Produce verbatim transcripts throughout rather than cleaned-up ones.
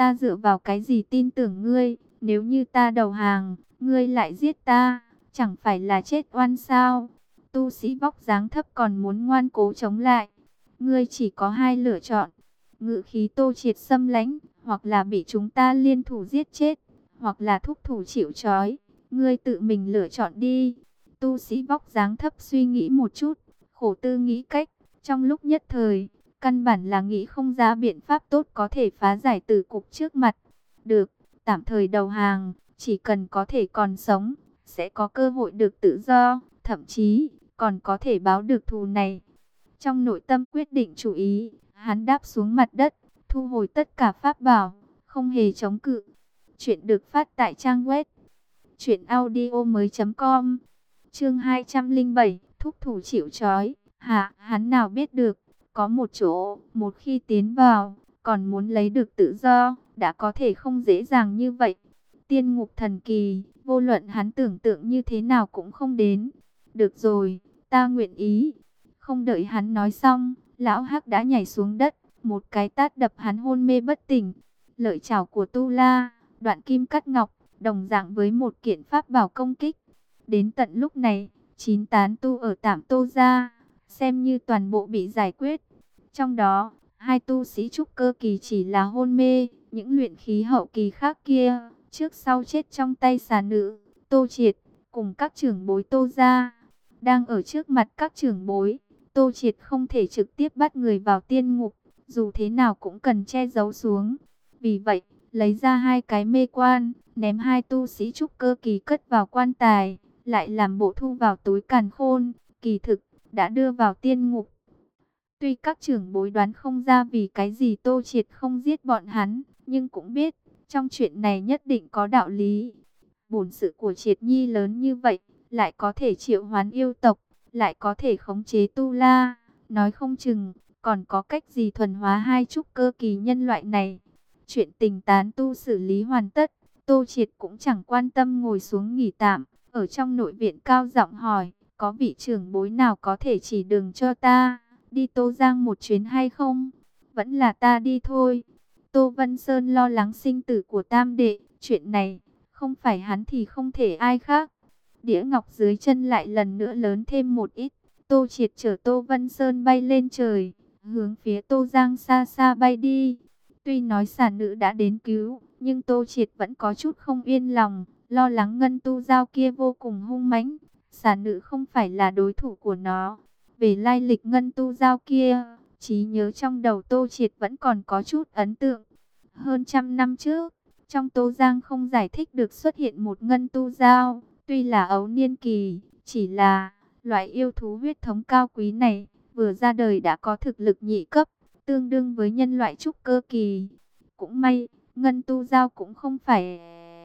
ta dựa vào cái gì tin tưởng ngươi? Nếu như ta đầu hàng, ngươi lại giết ta, chẳng phải là chết oan sao? Tu sĩ vóc dáng thấp còn muốn ngoan cố chống lại. Ngươi chỉ có hai lựa chọn. Ngự khí Tô Triệt xâm lãnh, hoặc là bị chúng ta liên thủ giết chết, hoặc là thúc thủ chịu trói. Ngươi tự mình lựa chọn đi. Tu sĩ vóc dáng thấp suy nghĩ một chút, khổ tư nghĩ cách. Trong lúc nhất thời, căn bản là nghĩ không ra biện pháp tốt có thể phá giải tử cục trước mặt. Được, tạm thời đầu hàng, chỉ cần có thể còn sống, sẽ có cơ hội được tự do, thậm chí còn có thể báo được thù này. Trong nội tâm quyết định chủ ý, hắn đáp xuống mặt đất, thu hồi tất cả pháp bảo, không hề chống cự. Chuyện được phát tại trang web truyện audio mới chấm com. Chương hai trăm lẻ bảy, thúc thủ chịu trói. Hả, hắn nào biết được, có một chỗ, một khi tiến vào, còn muốn lấy được tự do, đã có thể không dễ dàng như vậy. Tiên ngục thần kỳ, vô luận hắn tưởng tượng như thế nào cũng không đến. Được rồi, ta nguyện ý. Không đợi hắn nói xong, lão hắc đã nhảy xuống đất, một cái tát đập hắn hôn mê bất tỉnh. Lợi chảo của Tu La, đoạn kim cắt ngọc, đồng dạng với một kiện pháp bảo công kích. Đến tận lúc này, chín tán tu ở Tảm Tô gia xem như toàn bộ bị giải quyết. Trong đó, hai tu sĩ trúc cơ kỳ chỉ là hôn mê, những luyện khí hậu kỳ khác kia, trước sau chết trong tay xà nữ, Tô Triệt, cùng các trưởng bối Tô gia. Đang ở trước mặt các trưởng bối, Tô Triệt không thể trực tiếp bắt người vào tiên ngục, dù thế nào cũng cần che giấu xuống. Vì vậy, lấy ra hai cái mê quan, ném hai tu sĩ trúc cơ kỳ cất vào quan tài, lại làm bộ thu vào túi càn khôn, kỳ thực đã đưa vào tiên ngục. Tuy các trưởng bối đoán không ra vì cái gì Tô Triệt không giết bọn hắn, nhưng cũng biết, trong chuyện này nhất định có đạo lý. Bổn sự của Triệt Nhi lớn như vậy, lại có thể triệu hoán yêu tộc, lại có thể khống chế Tu La, nói không chừng, còn có cách gì thuần hóa hai trúc cơ kỳ nhân loại này. Chuyện tình tán tu xử lý hoàn tất, Tô Triệt cũng chẳng quan tâm ngồi xuống nghỉ tạm, ở trong nội viện cao giọng hỏi, có vị trưởng bối nào có thể chỉ đường cho ta, đi Tô Giang một chuyến hay không? Vẫn là ta đi thôi. Tô Vân Sơn lo lắng sinh tử của tam đệ, chuyện này, không phải hắn thì không thể ai khác. Đĩa ngọc dưới chân lại lần nữa lớn thêm một ít, Tô Triệt chở Tô Vân Sơn bay lên trời, hướng phía Tô Giang xa xa bay đi. Tuy nói xà nữ đã đến cứu, nhưng Tô Triệt vẫn có chút không yên lòng, lo lắng ngân tu dao kia vô cùng hung mãnh. Xà nữ không phải là đối thủ của nó. Về lai lịch ngân tu dao kia, trí nhớ trong đầu Tô Triệt vẫn còn có chút ấn tượng. Hơn trăm năm trước, trong Tô Giang không giải thích được xuất hiện một ngân tu dao, tuy là ấu niên kỳ, chỉ là loại yêu thú huyết thống cao quý này, vừa ra đời đã có thực lực nhị cấp, tương đương với nhân loại trúc cơ kỳ. Cũng may, ngân tu dao cũng không phải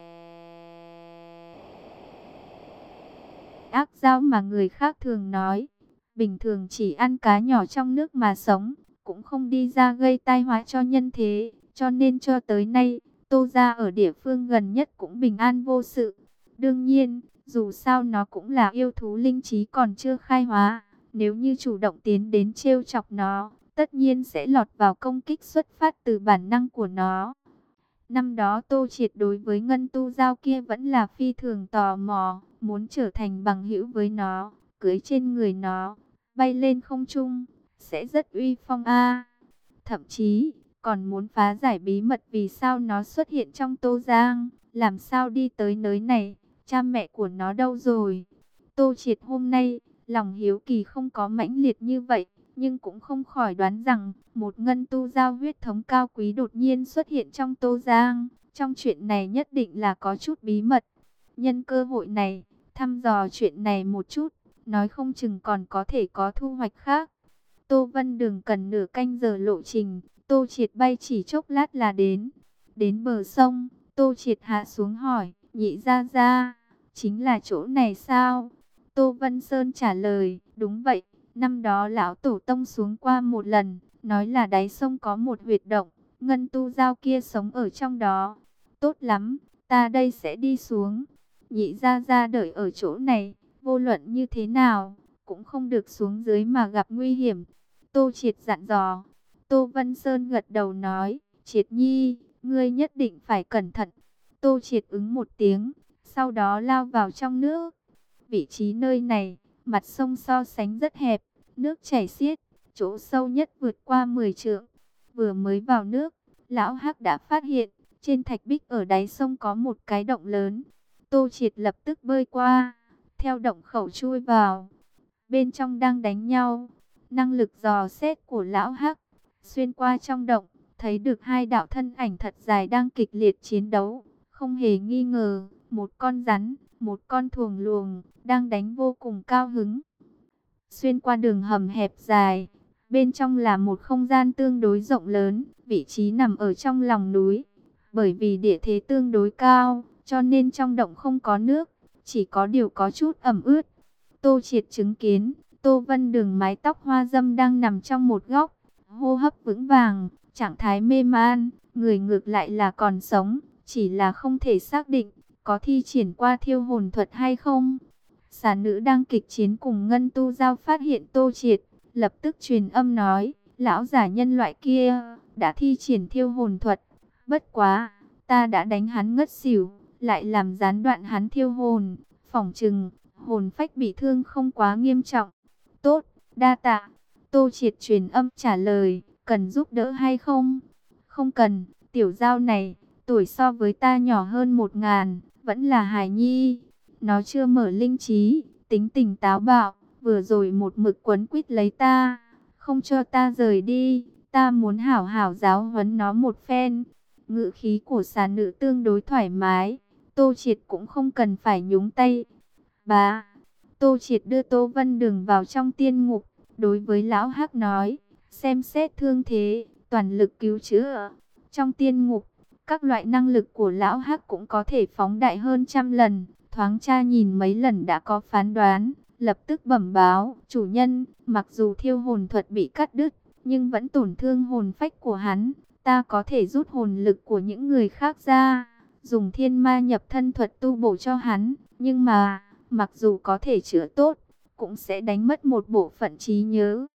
ác dao mà người khác thường nói. Bình thường chỉ ăn cá nhỏ trong nước mà sống, cũng không đi ra gây tai họa cho nhân thế. Cho nên cho tới nay, Tô gia ở địa phương gần nhất cũng bình an vô sự. Đương nhiên, dù sao nó cũng là yêu thú linh trí còn chưa khai hóa. Nếu như chủ động tiến đến trêu chọc nó, tất nhiên sẽ lọt vào công kích xuất phát từ bản năng của nó. Năm đó Tô Triệt đối với ngân tu dao kia vẫn là phi thường tò mò, muốn trở thành bằng hữu với nó, cưới trên người nó, bay lên không trung, sẽ rất uy phong a. Thậm chí, còn muốn phá giải bí mật vì sao nó xuất hiện trong Tô Giang, làm sao đi tới nơi này, cha mẹ của nó đâu rồi. Tô Triệt hôm nay, lòng hiếu kỳ không có mãnh liệt như vậy, nhưng cũng không khỏi đoán rằng, một ngân tu giao huyết thống cao quý đột nhiên xuất hiện trong Tô Giang. Trong chuyện này nhất định là có chút bí mật. Nhân cơ hội này, thăm dò chuyện này một chút, nói không chừng còn có thể có thu hoạch khác. Tô Vân Đường cần nửa canh giờ lộ trình, Tô Triệt bay chỉ chốc lát là đến. Đến bờ sông, Tô Triệt hạ xuống hỏi, nhị gia gia, chính là chỗ này sao? Tô Vân Sơn trả lời, đúng vậy, năm đó lão tổ tông xuống qua một lần, nói là đáy sông có một huyệt động, ngân tu dao kia sống ở trong đó. Tốt lắm, ta đây sẽ đi xuống. Nhị gia gia đợi ở chỗ này, vô luận như thế nào, cũng không được xuống dưới mà gặp nguy hiểm. Tô Triệt dặn dò. Tô Vân Sơn gật đầu nói, Triệt Nhi, ngươi nhất định phải cẩn thận. Tô Triệt ứng một tiếng, sau đó lao vào trong nước. Vị trí nơi này, mặt sông so sánh rất hẹp, nước chảy xiết, chỗ sâu nhất vượt qua mười trượng. Vừa mới vào nước, lão Hắc đã phát hiện, trên thạch bích ở đáy sông có một cái động lớn. Tô Triệt lập tức bơi qua, theo động khẩu chui vào. Bên trong đang đánh nhau. Năng lực dò xét của lão Hắc xuyên qua trong động, thấy được hai đạo thân ảnh thật dài đang kịch liệt chiến đấu. Không hề nghi ngờ, một con rắn, một con thuồng luồng, đang đánh vô cùng cao hứng. Xuyên qua đường hầm hẹp dài, bên trong là một không gian tương đối rộng lớn, vị trí nằm ở trong lòng núi. Bởi vì địa thế tương đối cao, cho nên trong động không có nước, chỉ có điều có chút ẩm ướt. Tô Triệt chứng kiến, Tô Vân Đường mái tóc hoa dâm đang nằm trong một góc, hô hấp vững vàng, trạng thái mê man, người ngược lại là còn sống, chỉ là không thể xác định có thi triển qua thiêu hồn thuật hay không. Xà nữ đang kịch chiến cùng Ngân Tu Giao phát hiện Tô Triệt, lập tức truyền âm nói, lão giả nhân loại kia đã thi triển thiêu hồn thuật, bất quá, ta đã đánh hắn ngất xỉu, lại làm gián đoạn hắn thiêu hồn, phỏng chừng hồn phách bị thương không quá nghiêm trọng. Tốt, đa tạ. Tô Triệt truyền âm trả lời, cần giúp đỡ hay không? Không cần, tiểu giao này, tuổi so với ta nhỏ hơn một ngàn, vẫn là hài nhi. Nó chưa mở linh trí, tính tình táo bạo, vừa rồi một mực quấn quýt lấy ta, không cho ta rời đi, ta muốn hảo hảo giáo huấn nó một phen. Ngữ khí của xà nữ tương đối thoải mái, Tô Triệt cũng không cần phải nhúng tay. Bá, Tô Triệt đưa Tô Vân Đường vào trong tiên ngục, đối với lão Hắc nói, xem xét thương thế, toàn lực cứu chữa. Trong tiên ngục, các loại năng lực của lão Hắc cũng có thể phóng đại hơn trăm lần, thoáng tra nhìn mấy lần đã có phán đoán, lập tức bẩm báo, chủ nhân, mặc dù thiêu hồn thuật bị cắt đứt, nhưng vẫn tổn thương hồn phách của hắn, ta có thể rút hồn lực của những người khác ra, dùng thiên ma nhập thân thuật tu bổ cho hắn, nhưng mà, mặc dù có thể chữa tốt, cũng sẽ đánh mất một bộ phận trí nhớ.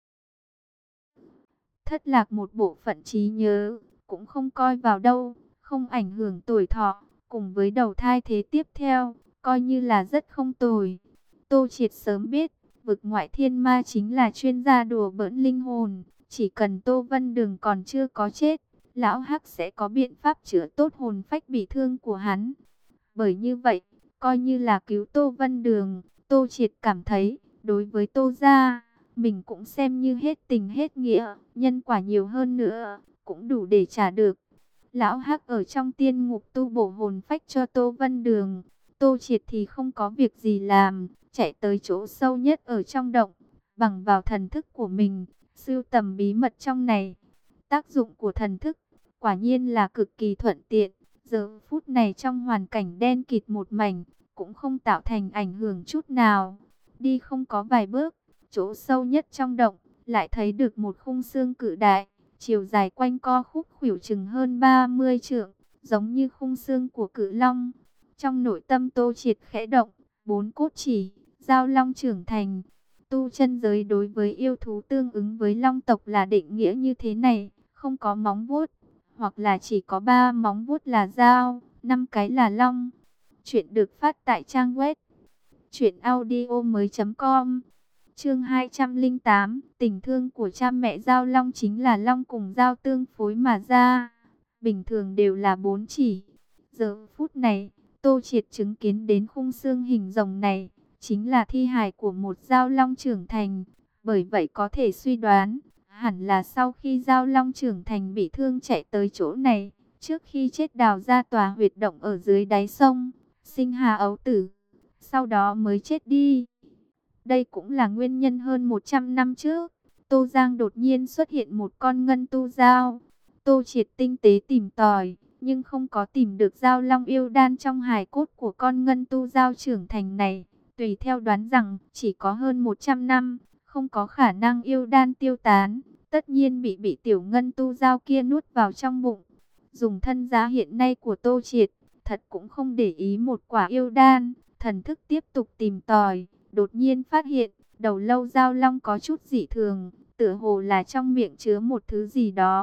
Thất lạc một bộ phận trí nhớ, cũng không coi vào đâu, không ảnh hưởng tuổi thọ, cùng với đầu thai thế tiếp theo, coi như là rất không tồi. Tô Triệt sớm biết, vực ngoại thiên ma chính là chuyên gia đùa bỡn linh hồn, chỉ cần Tô Vân Đường còn chưa có chết, lão Hắc sẽ có biện pháp chữa tốt hồn phách bị thương của hắn. Bởi như vậy, coi như là cứu Tô Vân Đường, Tô Triệt cảm thấy, đối với Tô gia, mình cũng xem như hết tình hết nghĩa, nhân quả nhiều hơn nữa, cũng đủ để trả được. Lão Hắc ở trong tiên ngục tu bổ hồn phách cho Tô Vân Đường, Tô Triệt thì không có việc gì làm, chạy tới chỗ sâu nhất ở trong động, bằng vào thần thức của mình, sưu tầm bí mật trong này. Tác dụng của thần thức, quả nhiên là cực kỳ thuận tiện. Giờ phút này trong hoàn cảnh đen kịt một mảnh, cũng không tạo thành ảnh hưởng chút nào. Đi không có vài bước, chỗ sâu nhất trong động, lại thấy được một khung xương cự đại, chiều dài quanh co khúc khuỷu chừng hơn ba mươi trượng, giống như khung xương của cự long. Trong nội tâm Tô Triệt khẽ động, bốn cốt chỉ, giao long trưởng thành. Tu chân giới đối với yêu thú tương ứng với long tộc là định nghĩa như thế này, không có móng vuốt, hoặc là chỉ có ba móng vuốt là dao, năm cái là long. Chuyện được phát tại trang web truyện audio mới chấm com. Chương hai trăm lẻ tám, tình thương của cha mẹ giao long chính là long cùng dao tương phối mà ra. Bình thường đều là bốn chỉ. Giờ phút này, Tô Triệt chứng kiến đến khung xương hình rồng này, chính là thi hài của một giao long trưởng thành. Bởi vậy có thể suy đoán, hẳn là sau khi giao long trưởng thành bị thương chạy tới chỗ này, trước khi chết đào ra tòa huyệt động ở dưới đáy sông, sinh hà ấu tử, sau đó mới chết đi. Đây cũng là nguyên nhân hơn một trăm năm trước, Tô Giang đột nhiên xuất hiện một con ngân tu dao. Tô Triệt tinh tế tìm tòi, nhưng không có tìm được giao long yêu đan trong hài cốt của con ngân tu dao trưởng thành này. Tùy theo đoán rằng, chỉ có hơn một trăm năm, không có khả năng yêu đan tiêu tán, tất nhiên bị bị tiểu ngân tu dao kia nuốt vào trong bụng. Dùng thân giá hiện nay của Tô Triệt, thật cũng không để ý một quả yêu đan, thần thức tiếp tục tìm tòi, đột nhiên phát hiện, đầu lâu giao long có chút dị thường, tựa hồ là trong miệng chứa một thứ gì đó.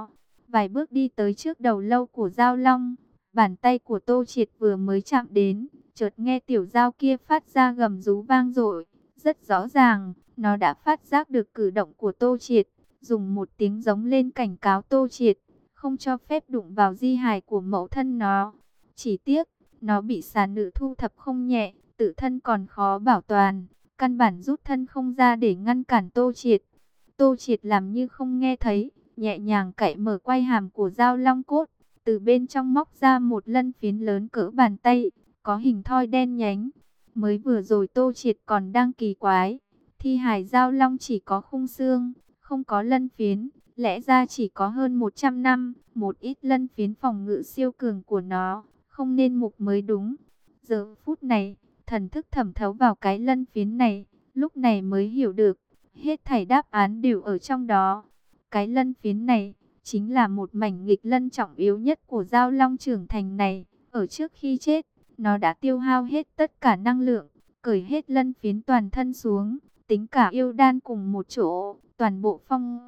vài bước đi tới trước đầu lâu của Giao Long. Bàn tay của Tô Triệt vừa mới chạm đến, chợt nghe tiểu dao kia phát ra gầm rú vang dội. Rất rõ ràng, nó đã phát giác được cử động của Tô Triệt, dùng một tiếng giống lên cảnh cáo Tô Triệt, không cho phép đụng vào di hài của mẫu thân nó. Chỉ tiếc, nó bị xà nữ thu thập không nhẹ, tự thân còn khó bảo toàn, căn bản rút thân không ra để ngăn cản Tô Triệt. Tô Triệt làm như không nghe thấy, nhẹ nhàng cạy mở quai hàm của dao long cốt, từ bên trong móc ra một lân phiến lớn cỡ bàn tay, có hình thoi đen nhánh. Mới vừa rồi Tô Triệt còn đang kỳ quái, thi hài dao long chỉ có khung xương, không có lân phiến, lẽ ra chỉ có hơn một trăm năm, một ít lân phiến phòng ngự siêu cường của nó, không nên mục mới đúng. Giờ phút này, thần thức thẩm thấu vào cái lân phiến này, lúc này mới hiểu được, hết thảy đáp án đều ở trong đó. Cái lân phiến này, chính là một mảnh nghịch lân trọng yếu nhất của dao long trưởng thành này. Ở trước khi chết, nó đã tiêu hao hết tất cả năng lượng, cởi hết lân phiến toàn thân xuống, tính cả yêu đan cùng một chỗ, toàn bộ phong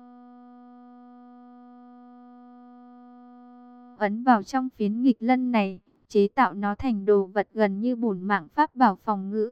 ấn vào trong phiến nghịch lân này, chế tạo nó thành đồ vật gần như bổn mạng pháp bảo phòng ngự.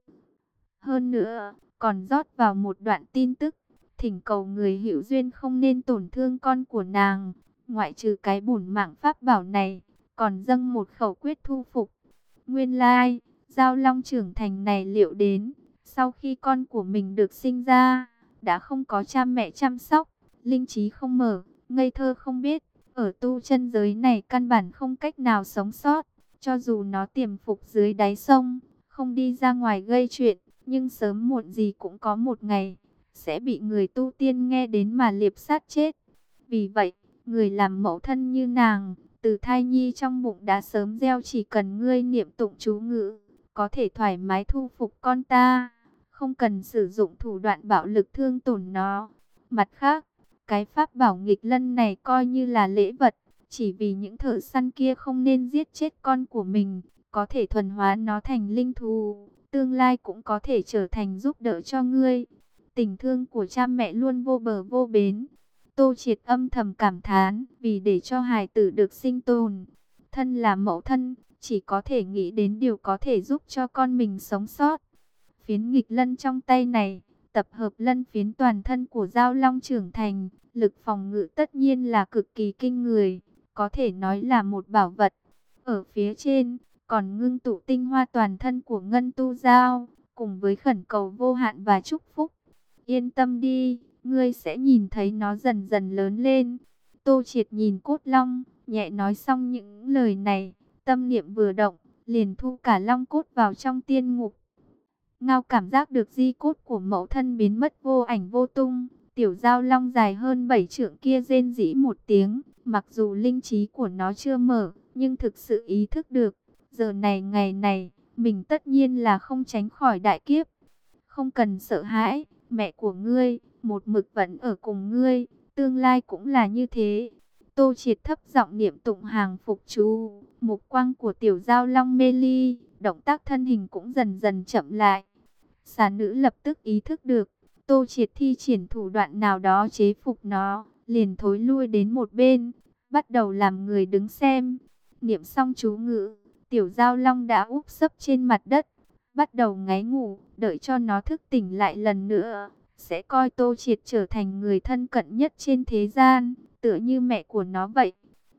Hơn nữa, còn rót vào một đoạn tin tức, thỉnh cầu người hữu duyên không nên tổn thương con của nàng. Ngoại trừ cái bổn mạng pháp bảo này, còn dâng một khẩu quyết thu phục. Nguyên lai, Giao Long trưởng thành này liệu đến, sau khi con của mình được sinh ra, đã không có cha mẹ chăm sóc, linh trí không mở, ngây thơ không biết, ở tu chân giới này căn bản không cách nào sống sót. Cho dù nó tiềm phục dưới đáy sông, không đi ra ngoài gây chuyện, nhưng sớm muộn gì cũng có một ngày sẽ bị người tu tiên nghe đến mà liệp sát chết. Vì vậy, người làm mẫu thân như nàng, từ thai nhi trong bụng đã sớm gieo chỉ cần ngươi niệm tụng chú ngữ, có thể thoải mái thu phục con ta, không cần sử dụng thủ đoạn bạo lực thương tổn nó. Mặt khác, cái pháp bảo nghịch lân này coi như là lễ vật, chỉ vì những thợ săn kia không nên giết chết con của mình, có thể thuần hóa nó thành linh thú, tương lai cũng có thể trở thành giúp đỡ cho ngươi. Tình thương của cha mẹ luôn vô bờ vô bến. Tô Triệt âm thầm cảm thán, vì để cho hài tử được sinh tồn, thân là mẫu thân, chỉ có thể nghĩ đến điều có thể giúp cho con mình sống sót. Phiến nghịch lân trong tay này, tập hợp lân phiến toàn thân của Giao Long trưởng thành, lực phòng ngự tất nhiên là cực kỳ kinh người, có thể nói là một bảo vật. Ở phía trên, còn ngưng tụ tinh hoa toàn thân của Ngân Tu Giao, cùng với khẩn cầu vô hạn và chúc phúc. Yên tâm đi, ngươi sẽ nhìn thấy nó dần dần lớn lên. Tô Triệt nhìn cốt long, nhẹ nói xong những lời này, tâm niệm vừa động, liền thu cả long cốt vào trong tiên ngục. Ngao cảm giác được di cốt của mẫu thân biến mất vô ảnh vô tung. Tiểu Giao Long dài hơn bảy trượng kia rên rỉ một tiếng, mặc dù linh trí của nó chưa mở, nhưng thực sự ý thức được, giờ này ngày này, mình tất nhiên là không tránh khỏi đại kiếp. Không cần sợ hãi, mẹ của ngươi, một mực vẫn ở cùng ngươi, tương lai cũng là như thế. Tô Triệt thấp giọng niệm tụng hàng phục chú, mục quang của tiểu Giao Long mê ly, động tác thân hình cũng dần dần chậm lại. Xà nữ lập tức ý thức được, Tô Triệt thi triển thủ đoạn nào đó chế phục nó, liền thối lui đến một bên, bắt đầu làm người đứng xem. Niệm xong chú ngữ, tiểu Giao Long đã úp sấp trên mặt đất, bắt đầu ngáy ngủ, đợi cho nó thức tỉnh lại lần nữa, sẽ coi Tô Triệt trở thành người thân cận nhất trên thế gian, tựa như mẹ của nó vậy.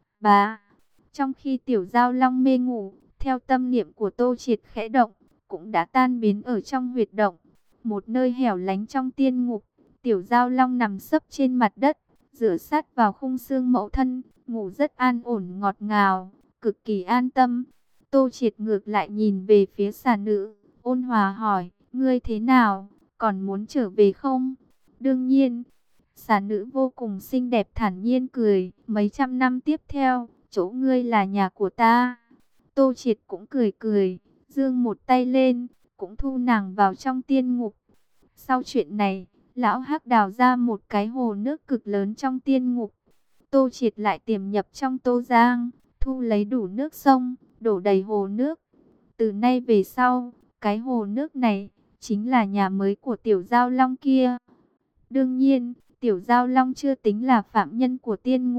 Bà, trong khi tiểu Giao Long mê ngủ, theo tâm niệm của Tô Triệt khẽ động, cũng đã tan biến ở trong huyệt động. Một nơi hẻo lánh trong tiên ngục, tiểu Giao Long nằm sấp trên mặt đất, dựa sát vào khung xương mẫu thân, ngủ rất an ổn ngọt ngào, cực kỳ an tâm. Tô Triệt ngược lại nhìn về phía xà nữ, ôn hòa hỏi, ngươi thế nào, còn muốn trở về không? Đương nhiên. Xà nữ vô cùng xinh đẹp thản nhiên cười, mấy trăm năm tiếp theo, chỗ ngươi là nhà của ta. Tô Triệt cũng cười cười, giương một tay lên, cũng thu nàng vào trong tiên ngục. Sau chuyện này, lão Hắc đào ra một cái hồ nước cực lớn trong tiên ngục. Tô Triệt lại tiềm nhập trong Tô Giang, thu lấy đủ nước sông, đổ đầy hồ nước. Từ nay về sau, cái hồ nước này chính là nhà mới của tiểu Giao Long kia. Đương nhiên, tiểu Giao Long chưa tính là phạm nhân của tiên ngục,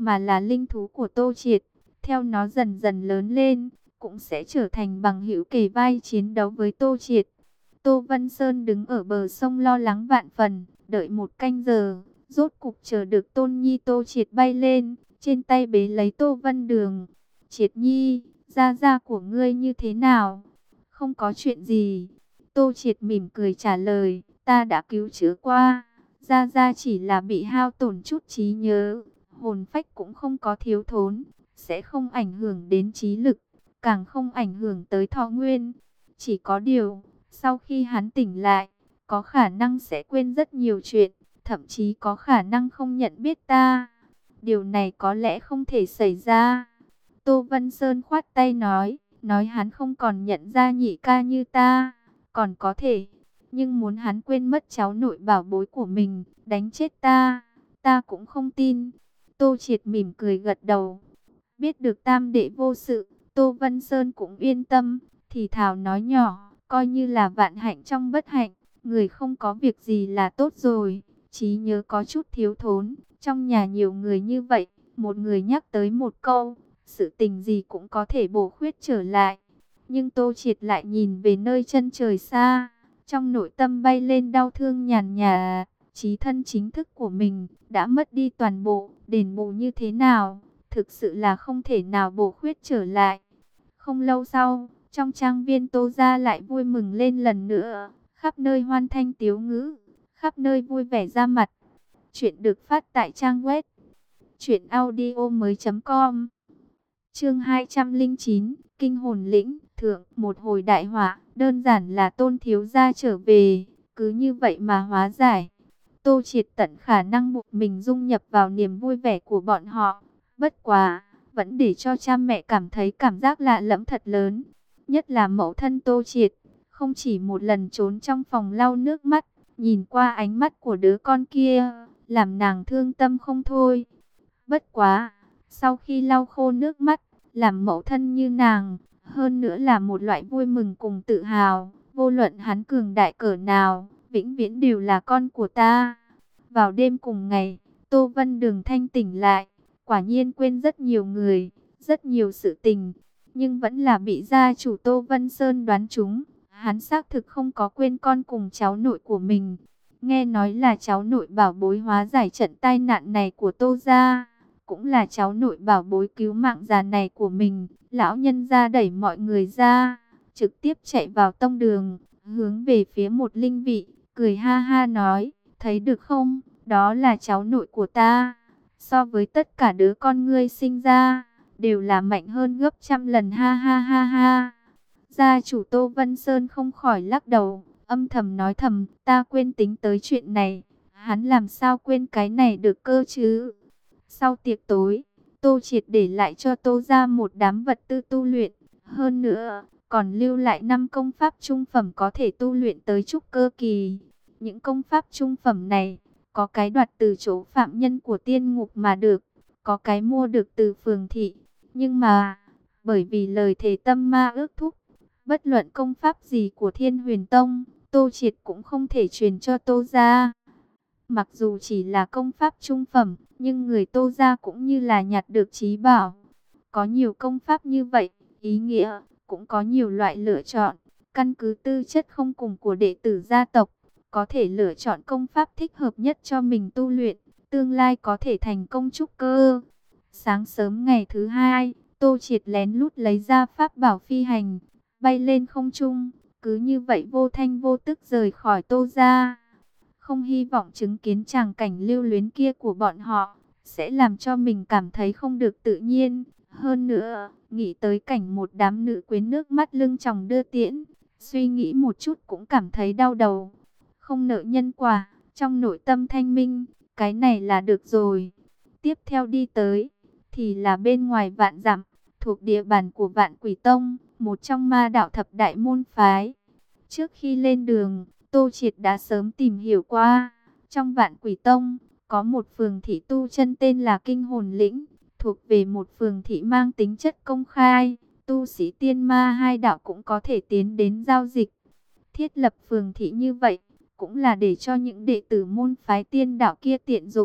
mà là linh thú của Tô Triệt. Theo nó dần dần lớn lên, cũng sẽ trở thành bằng hữu kề vai chiến đấu với Tô Triệt. Tô Vân Sơn đứng ở bờ sông lo lắng vạn phần, đợi một canh giờ, rốt cục chờ được Tôn Nhi Tô Triệt bay lên, trên tay bế lấy Tô Vân Đường. Triệt Nhi, gia gia của ngươi như thế nào? Không có chuyện gì. Tô Triệt mỉm cười trả lời, ta đã cứu chữa qua, gia gia chỉ là bị hao tổn chút trí nhớ, hồn phách cũng không có thiếu thốn, sẽ không ảnh hưởng đến trí lực, càng không ảnh hưởng tới thọ nguyên. Chỉ có điều, sau khi hắn tỉnh lại, có khả năng sẽ quên rất nhiều chuyện, thậm chí có khả năng không nhận biết ta. Điều này có lẽ không thể xảy ra. Tô Vân Sơn khoát tay nói, nói hắn không còn nhận ra nhị ca như ta, còn có thể, nhưng muốn hắn quên mất cháu nội bảo bối của mình, đánh chết ta, ta cũng không tin. Tô Triệt mỉm cười gật đầu. Biết được tam đệ vô sự, Tô Vân Sơn cũng yên tâm, thì thào nói nhỏ, coi như là vạn hạnh trong bất hạnh, người không có việc gì là tốt rồi. Trí nhớ có chút thiếu thốn, trong nhà nhiều người như vậy, một người nhắc tới một câu, sự tình gì cũng có thể bổ khuyết trở lại. Nhưng Tô Triệt lại nhìn về nơi chân trời xa, trong nội tâm bay lên đau thương nhàn nhạt. Chí thân chính thức của mình đã mất đi toàn bộ, đền bù như thế nào, thực sự là không thể nào bổ khuyết trở lại. Không lâu sau, trong trang viên Tô gia lại vui mừng lên lần nữa, khắp nơi hoan thanh tiếu ngữ, khắp nơi vui vẻ ra mặt. Chuyện được phát tại trang web truyện audio mới chấm com. Chương hai trăm lẻ chín, Kinh hồn lĩnh, thượng, một hồi đại họa, đơn giản là Tôn thiếu gia trở về, cứ như vậy mà hóa giải. Tô Triệt tận khả năng buộc mình dung nhập vào niềm vui vẻ của bọn họ, bất quá, vẫn để cho cha mẹ cảm thấy cảm giác lạ lẫm thật lớn. Nhất là mẫu thân Tô Triệt, không chỉ một lần trốn trong phòng lau nước mắt, nhìn qua ánh mắt của đứa con kia, làm nàng thương tâm không thôi. Bất quá, sau khi lau khô nước mắt, làm mẫu thân như nàng, hơn nữa là một loại vui mừng cùng tự hào, vô luận hắn cường đại cỡ nào, vĩnh viễn đều là con của ta. Vào đêm cùng ngày, Tô Vân Đường thanh tỉnh lại, quả nhiên quên rất nhiều người, rất nhiều sự tình, nhưng vẫn là bị gia chủ Tô Vân Sơn đoán trúng. Hắn xác thực không có quên con cùng cháu nội của mình. Nghe nói là cháu nội bảo bối hóa giải trận tai nạn này của Tô gia, cũng là cháu nội bảo bối cứu mạng già này của mình. Lão nhân gia đẩy mọi người ra, trực tiếp chạy vào tông đường, hướng về phía một linh vị, cười ha ha nói, thấy được không, đó là cháu nội của ta. So với tất cả đứa con ngươi sinh ra, đều là mạnh hơn gấp trăm lần, ha ha ha ha. Gia chủ Tô Vân Sơn không khỏi lắc đầu, âm thầm nói thầm, ta quên tính tới chuyện này, hắn làm sao quên cái này được cơ chứ. Sau tiệc tối, Tô Triệt để lại cho Tô gia một đám vật tư tu luyện, hơn nữa, còn lưu lại năm công pháp trung phẩm có thể tu luyện tới trúc cơ kỳ. Những công pháp trung phẩm này, có cái đoạt từ chỗ phạm nhân của tiên ngục mà được, có cái mua được từ phường thị, nhưng mà, bởi vì lời thề tâm ma ước thúc, bất luận công pháp gì của Thiên Huyền Tông, Tô Triệt cũng không thể truyền cho Tô gia. Mặc dù chỉ là công pháp trung phẩm, nhưng người Tô gia cũng như là nhặt được trí bảo. Có nhiều công pháp như vậy, ý nghĩa cũng có nhiều loại lựa chọn. Căn cứ tư chất không cùng của đệ tử gia tộc, có thể lựa chọn công pháp thích hợp nhất cho mình tu luyện, tương lai có thể thành công trúc cơ. Sáng sớm ngày thứ hai, Tô Triệt lén lút lấy ra pháp bảo phi hành, bay lên không trung, cứ như vậy vô thanh vô tức rời khỏi Tô gia. Không hy vọng chứng kiến tràng cảnh lưu luyến kia của bọn họ, sẽ làm cho mình cảm thấy không được tự nhiên. Hơn nữa, nghĩ tới cảnh một đám nữ quyến nước mắt lưng tròng đưa tiễn, suy nghĩ một chút cũng cảm thấy đau đầu. Không nợ nhân quả, trong nội tâm thanh minh, cái này là được rồi. Tiếp theo đi tới, thì là bên ngoài vạn dặm, thuộc địa bàn của Vạn Quỷ Tông, một trong ma đạo thập đại môn phái. Trước khi lên đường, Tô Triệt đã sớm tìm hiểu qua, trong Vạn Quỷ Tông, có một phường thị tu chân tên là Kinh Hồn Lĩnh, thuộc về một phường thị mang tính chất công khai, tu sĩ tiên ma hai đạo cũng có thể tiến đến giao dịch. Thiết lập phường thị như vậy, cũng là để cho những đệ tử môn phái tiên đạo kia tiện dụng,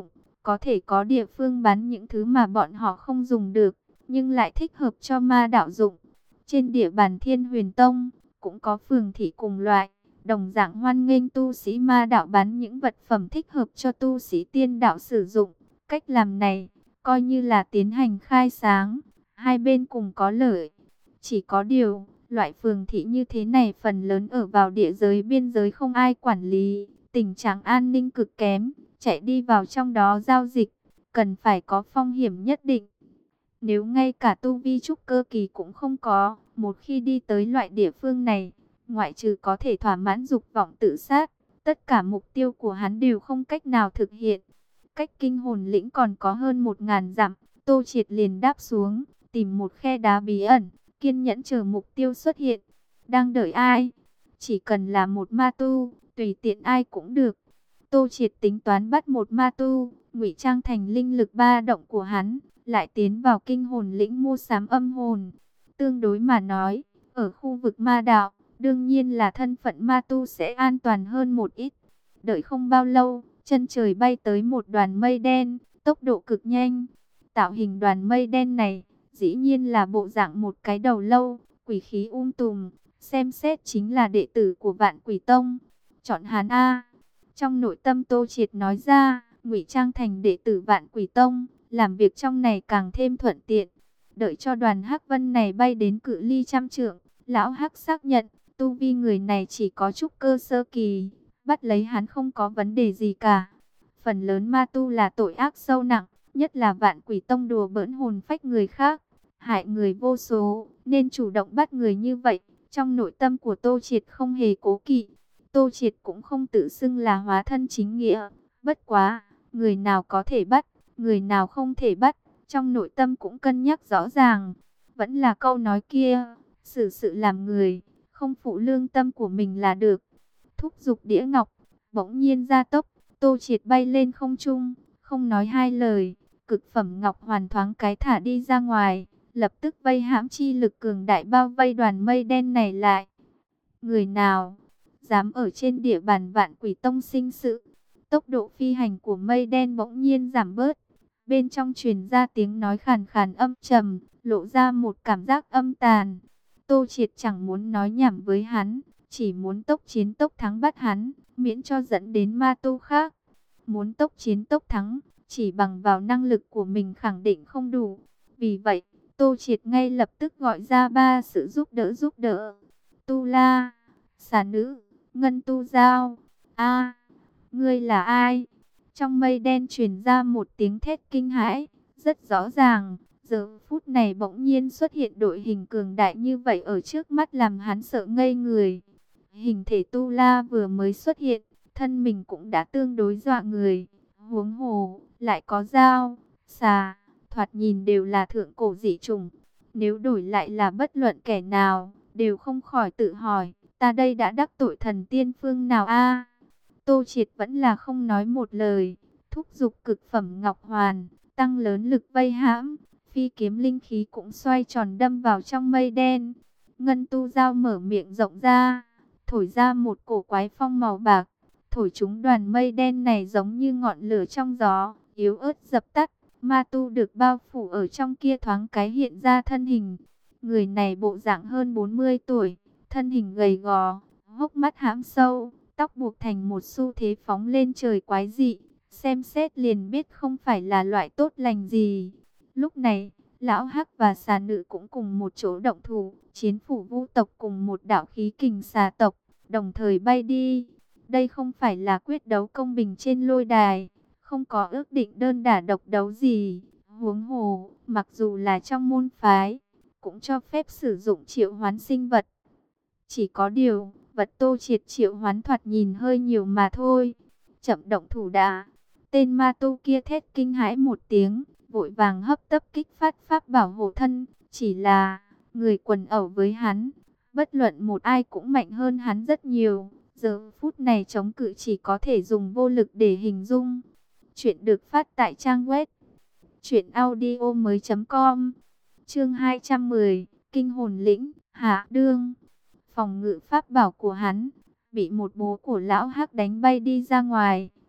có thể có địa phương bán những thứ mà bọn họ không dùng được, nhưng lại thích hợp cho ma đạo dụng. Trên địa bàn Thiên Huyền Tông, cũng có phường thị cùng loại, đồng dạng hoan nghênh tu sĩ ma đạo bán những vật phẩm thích hợp cho tu sĩ tiên đạo sử dụng. Cách làm này, coi như là tiến hành khai sáng, hai bên cùng có lợi. Chỉ có điều, loại phường thị như thế này phần lớn ở vào địa giới biên giới không ai quản lý, tình trạng an ninh cực kém, chạy đi vào trong đó giao dịch, cần phải có phong hiểm nhất định. Nếu ngay cả tu vi trúc cơ kỳ cũng không có, một khi đi tới loại địa phương này, ngoại trừ có thể thỏa mãn dục vọng tự sát, tất cả mục tiêu của hắn đều không cách nào thực hiện. Cách Kinh Hồn Lĩnh còn có hơn một ngàn dặm, Tô Triệt liền đáp xuống, tìm một khe đá bí ẩn, kiên nhẫn chờ mục tiêu xuất hiện. Đang đợi ai? Chỉ cần là một ma tu, tùy tiện ai cũng được. Tô Triệt tính toán bắt một ma tu, ngụy trang thành linh lực ba động của hắn, lại tiến vào Kinh Hồn Lĩnh mua sắm âm hồn. Tương đối mà nói, ở khu vực ma đạo, đương nhiên là thân phận ma tu sẽ an toàn hơn một ít. Đợi không bao lâu, chân trời bay tới một đoàn mây đen, tốc độ cực nhanh. Tạo hình đoàn mây đen này, dĩ nhiên là bộ dạng một cái đầu lâu, quỷ khí um tùm, xem xét chính là đệ tử của Vạn Quỷ Tông. Chọn hắn a. Trong nội tâm Tô Triệt nói ra, ngụy trang thành đệ tử Vạn Quỷ Tông, làm việc trong này càng thêm thuận tiện. Đợi cho đoàn Hắc Vân này bay đến cự ly trăm trượng, lão Hắc xác nhận, tu vi người này chỉ có trúc cơ sơ kỳ, bắt lấy hắn không có vấn đề gì cả. Phần lớn ma tu là tội ác sâu nặng, nhất là Vạn Quỷ Tông đùa bỡn hồn phách người khác, hại người vô số, nên chủ động bắt người như vậy. Trong nội tâm của Tô Triệt không hề cố kỵ. Tô Triệt cũng không tự xưng là hóa thân chính nghĩa, bất quá, người nào có thể bắt, người nào không thể bắt, trong nội tâm cũng cân nhắc rõ ràng. Vẫn là câu nói kia, xử sự làm người, không phụ lương tâm của mình là được. Thúc giục đĩa ngọc, bỗng nhiên gia tốc, Tô Triệt bay lên không trung, không nói hai lời, cực phẩm ngọc hoàn thoáng cái thả đi ra ngoài, lập tức vây hãm chi lực cường đại bao vây đoàn mây đen này lại. Người nào dám ở trên địa bàn Vạn Quỷ Tông sinh sự? Tốc độ phi hành của mây đen bỗng nhiên giảm bớt, bên trong truyền ra tiếng nói khàn khàn âm trầm, lộ ra một cảm giác âm tàn. Tô Triệt chẳng muốn nói nhảm với hắn, chỉ muốn tốc chiến tốc thắng bắt hắn, miễn cho dẫn đến ma tu khác. Muốn tốc chiến tốc thắng, chỉ bằng vào năng lực của mình khẳng định không đủ. Vì vậy, Tô Triệt ngay lập tức gọi ra ba sự giúp đỡ giúp đỡ. Tu La, Xà Nữ, Ngân Tu Giao. A, ngươi là ai? Trong mây đen truyền ra một tiếng thét kinh hãi, rất rõ ràng. Giờ phút này bỗng nhiên xuất hiện đội hình cường đại như vậy ở trước mắt làm hắn sợ ngây người. Hình thể Tu La vừa mới xuất hiện, thân mình cũng đã tương đối dọa người. Huống hồ, lại có dao, xà, thoạt nhìn đều là thượng cổ dị trùng. Nếu đổi lại là bất luận kẻ nào, đều không khỏi tự hỏi, ta đây đã đắc tội thần tiên phương nào a? Tô Triệt vẫn là không nói một lời, thúc giục cực phẩm ngọc hoàn, tăng lớn lực vây hãm, phi kiếm linh khí cũng xoay tròn đâm vào trong mây đen. Ngân Tu Dao mở miệng rộng ra, thổi ra một cổ quái phong màu bạc, thổi chúng đoàn mây đen này giống như ngọn lửa trong gió, yếu ớt dập tắt. Ma tu được bao phủ ở trong kia thoáng cái hiện ra thân hình. Người này bộ dạng hơn bốn mươi tuổi, thân hình gầy gò, hốc mắt hãm sâu, tóc buộc thành một xu thế phóng lên trời quái dị, xem xét liền biết không phải là loại tốt lành gì. Lúc này, Lão Hắc và Xà Nữ cũng cùng một chỗ động thủ, chiến phủ Vu tộc cùng một đạo khí kình xà tộc, đồng thời bay đi. Đây không phải là quyết đấu công bình trên lôi đài, không có ước định đơn đả độc đấu gì. Huống hồ, mặc dù là trong môn phái, cũng cho phép sử dụng triệu hoán sinh vật. Chỉ có điều, vật Tô Triệt triệu hoán thoạt nhìn hơi nhiều mà thôi. Chậm động thủ đã. Tên ma tu kia thét kinh hãi một tiếng, vội vàng hấp tấp kích phát pháp bảo hộ thân. Chỉ là, người quần ẩu với hắn, bất luận một ai cũng mạnh hơn hắn rất nhiều. Giờ phút này chống cự chỉ có thể dùng vô lực để hình dung. Chuyện được phát tại trang web truyện audio mới chấm com. Chương hai trăm mười, Kinh Hồn Lĩnh, Hạ Đương. Phòng ngự pháp bảo của hắn bị một búa của Lão Hắc đánh bay đi ra ngoài,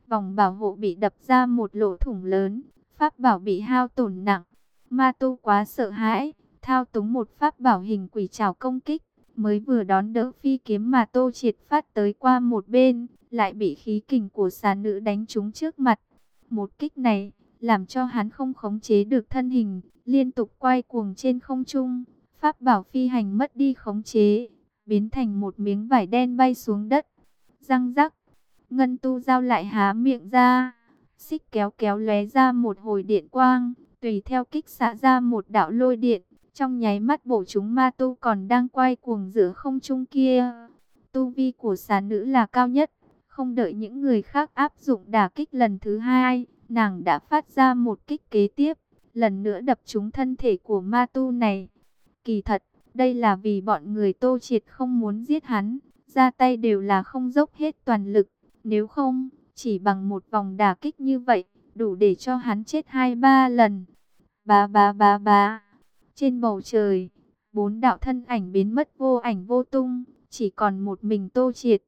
Vòng bảo hộ bị đập ra một lỗ thủng lớn, pháp bảo bị hao tổn nặng. Ma tu quá sợ hãi, thao túng một pháp bảo hình quỷ trảo công kích, mới vừa đón đỡ phi kiếm mà Tô Triệt phát tới qua một bên, lại bị khí kình của xà nữ đánh trúng trước mặt. Một kích này làm cho hắn không khống chế được thân hình, liên tục quay cuồng trên không trung. Pháp bảo phi hành mất đi khống chế, biến thành một miếng vải đen bay xuống đất. Răng rắc, ngân tu dao lại há miệng ra, xích kéo kéo lóe ra một hồi điện quang, tùy theo kích xạ ra một đạo lôi điện, trong nháy mắt bổ trúng ma tu còn đang quay cuồng giữa không trung kia. Tu vi của xà nữ là cao nhất, không đợi những người khác áp dụng đả kích lần thứ hai, nàng đã phát ra một kích kế tiếp, lần nữa đập trúng thân thể của ma tu này. Kỳ thật, đây là vì bọn người Tô Triệt không muốn giết hắn, ra tay đều là không dốc hết toàn lực, nếu không, chỉ bằng một vòng đả kích như vậy, đủ để cho hắn chết hai ba lần. Ba ba ba ba. Trên bầu trời, bốn đạo thân ảnh biến mất vô ảnh vô tung, chỉ còn một mình Tô Triệt.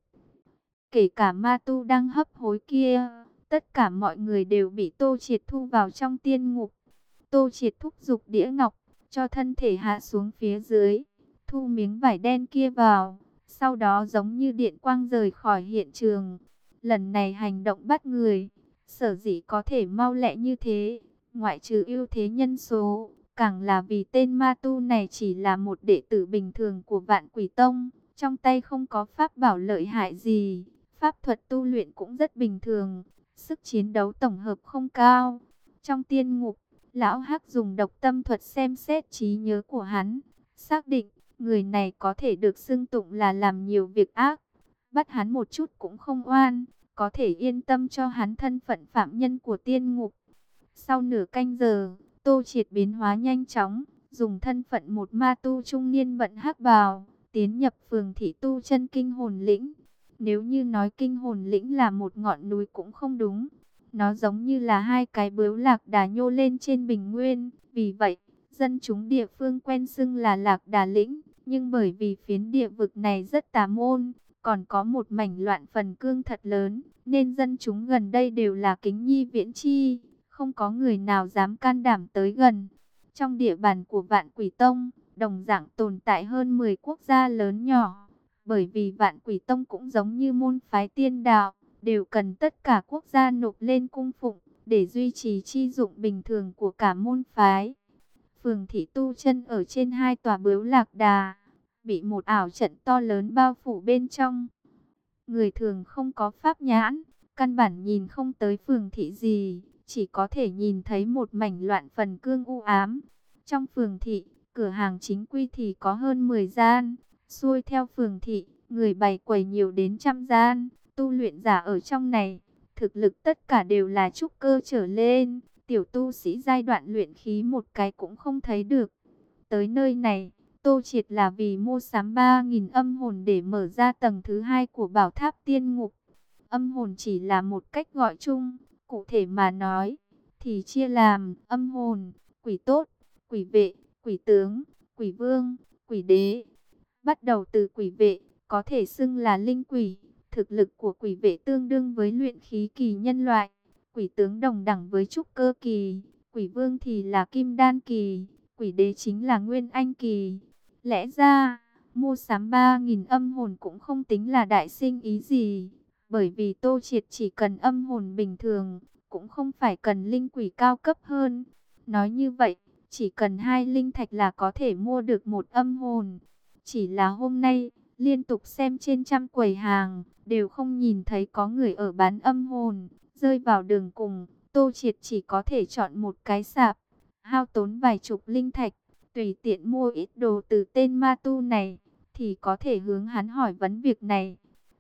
Kể cả ma tu đang hấp hối kia, tất cả mọi người đều bị Tô Triệt thu vào trong tiên ngục. Tô Triệt thúc giục đĩa ngọc, cho thân thể hạ xuống phía dưới, thu miếng vải đen kia vào, sau đó giống như điện quang rời khỏi hiện trường. Lần này hành động bắt người, sở dĩ có thể mau lẹ như thế, ngoại trừ ưu thế nhân số, càng là vì tên ma tu này chỉ là một đệ tử bình thường của Vạn Quỷ Tông, trong tay không có pháp bảo lợi hại gì, pháp thuật tu luyện cũng rất bình thường, sức chiến đấu tổng hợp không cao. Trong tiên ngục, Lão Hắc dùng độc tâm thuật xem xét trí nhớ của hắn, xác định người này có thể được xưng tụng là làm nhiều việc ác, bắt hắn một chút cũng không oan, có thể yên tâm cho hắn thân phận phạm nhân của tiên ngục. Sau nửa canh giờ, Tô Triệt biến hóa nhanh chóng, dùng thân phận một ma tu trung niên bận hắc bào, tiến nhập phường thị tu chân kinh hồn lĩnh. Nếu như nói kinh hồn lĩnh là một ngọn núi cũng không đúng, nó giống như là hai cái bướu lạc đà nhô lên trên bình nguyên. Vì vậy, dân chúng địa phương quen xưng là lạc đà lĩnh, nhưng bởi vì phiến địa vực này rất tà môn, còn có một mảnh loạn phần cương thật lớn, nên dân chúng gần đây đều là kính nhi viễn chi, không có người nào dám can đảm tới gần. Trong địa bàn của Vạn Quỷ Tông, đồng dạng tồn tại hơn mười quốc gia lớn nhỏ, bởi vì Vạn Quỷ Tông cũng giống như môn phái tiên đạo, đều cần tất cả quốc gia nộp lên cung phụng, để duy trì chi dụng bình thường của cả môn phái. Phường thị tu chân ở trên hai tòa bướu lạc đà, bị một ảo trận to lớn bao phủ bên trong. Người thường không có pháp nhãn, căn bản nhìn không tới phường thị gì, chỉ có thể nhìn thấy một mảnh loạn phần cương u ám. Trong phường thị, cửa hàng chính quy thì có hơn mười gian, xuôi theo phường thị, người bày quầy nhiều đến trăm gian. Tu luyện giả ở trong này, thực lực tất cả đều là trúc cơ trở lên, tiểu tu sĩ giai đoạn luyện khí một cái cũng không thấy được. Tới nơi này, Tô Triệt là vì mua sắm ba nghìn âm hồn để mở ra tầng thứ hai của bảo tháp tiên ngục. Âm hồn chỉ là một cách gọi chung, cụ thể mà nói, thì chia làm âm hồn, quỷ tốt, quỷ vệ, quỷ tướng, quỷ vương, quỷ đế. Bắt đầu từ quỷ vệ, có thể xưng là linh quỷ. Thực lực của quỷ vệ tương đương với luyện khí kỳ nhân loại, quỷ tướng đồng đẳng với trúc cơ kỳ, quỷ vương thì là kim đan kỳ, quỷ đế chính là nguyên anh kỳ. Lẽ ra, mua sắm ba nghìn âm hồn cũng không tính là đại sinh ý gì, bởi vì Tô Triệt chỉ cần âm hồn bình thường, cũng không phải cần linh quỷ cao cấp hơn. Nói như vậy, chỉ cần hai linh thạch là có thể mua được một âm hồn. Chỉ là hôm nay, liên tục xem trên trăm quầy hàng, đều không nhìn thấy có người ở bán âm hồn. Rơi vào đường cùng, Tô Triệt chỉ có thể chọn một cái sạp, hao tốn vài chục linh thạch, tùy tiện mua ít đồ từ tên ma tu này, thì có thể hướng hắn hỏi vấn việc này.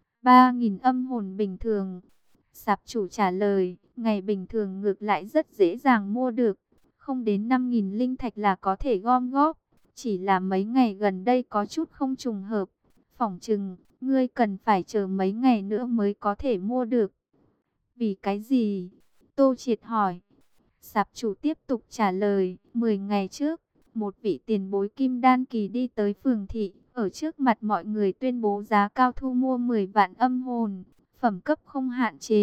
Ba nghìn âm hồn bình thường. Sạp chủ trả lời, ngày bình thường ngược lại rất dễ dàng mua được, không đến năm nghìn linh thạch là có thể gom góp. Chỉ là mấy ngày gần đây có chút không trùng hợp, phỏng chừng ngươi cần phải chờ mấy ngày nữa mới có thể mua được. Vì cái gì? Tô Triệt hỏi. Sạp chủ tiếp tục trả lời, mười ngày trước, một vị tiền bối kim đan kỳ đi tới phường thị, ở trước mặt mọi người tuyên bố giá cao thu mua mười vạn âm hồn, phẩm cấp không hạn chế,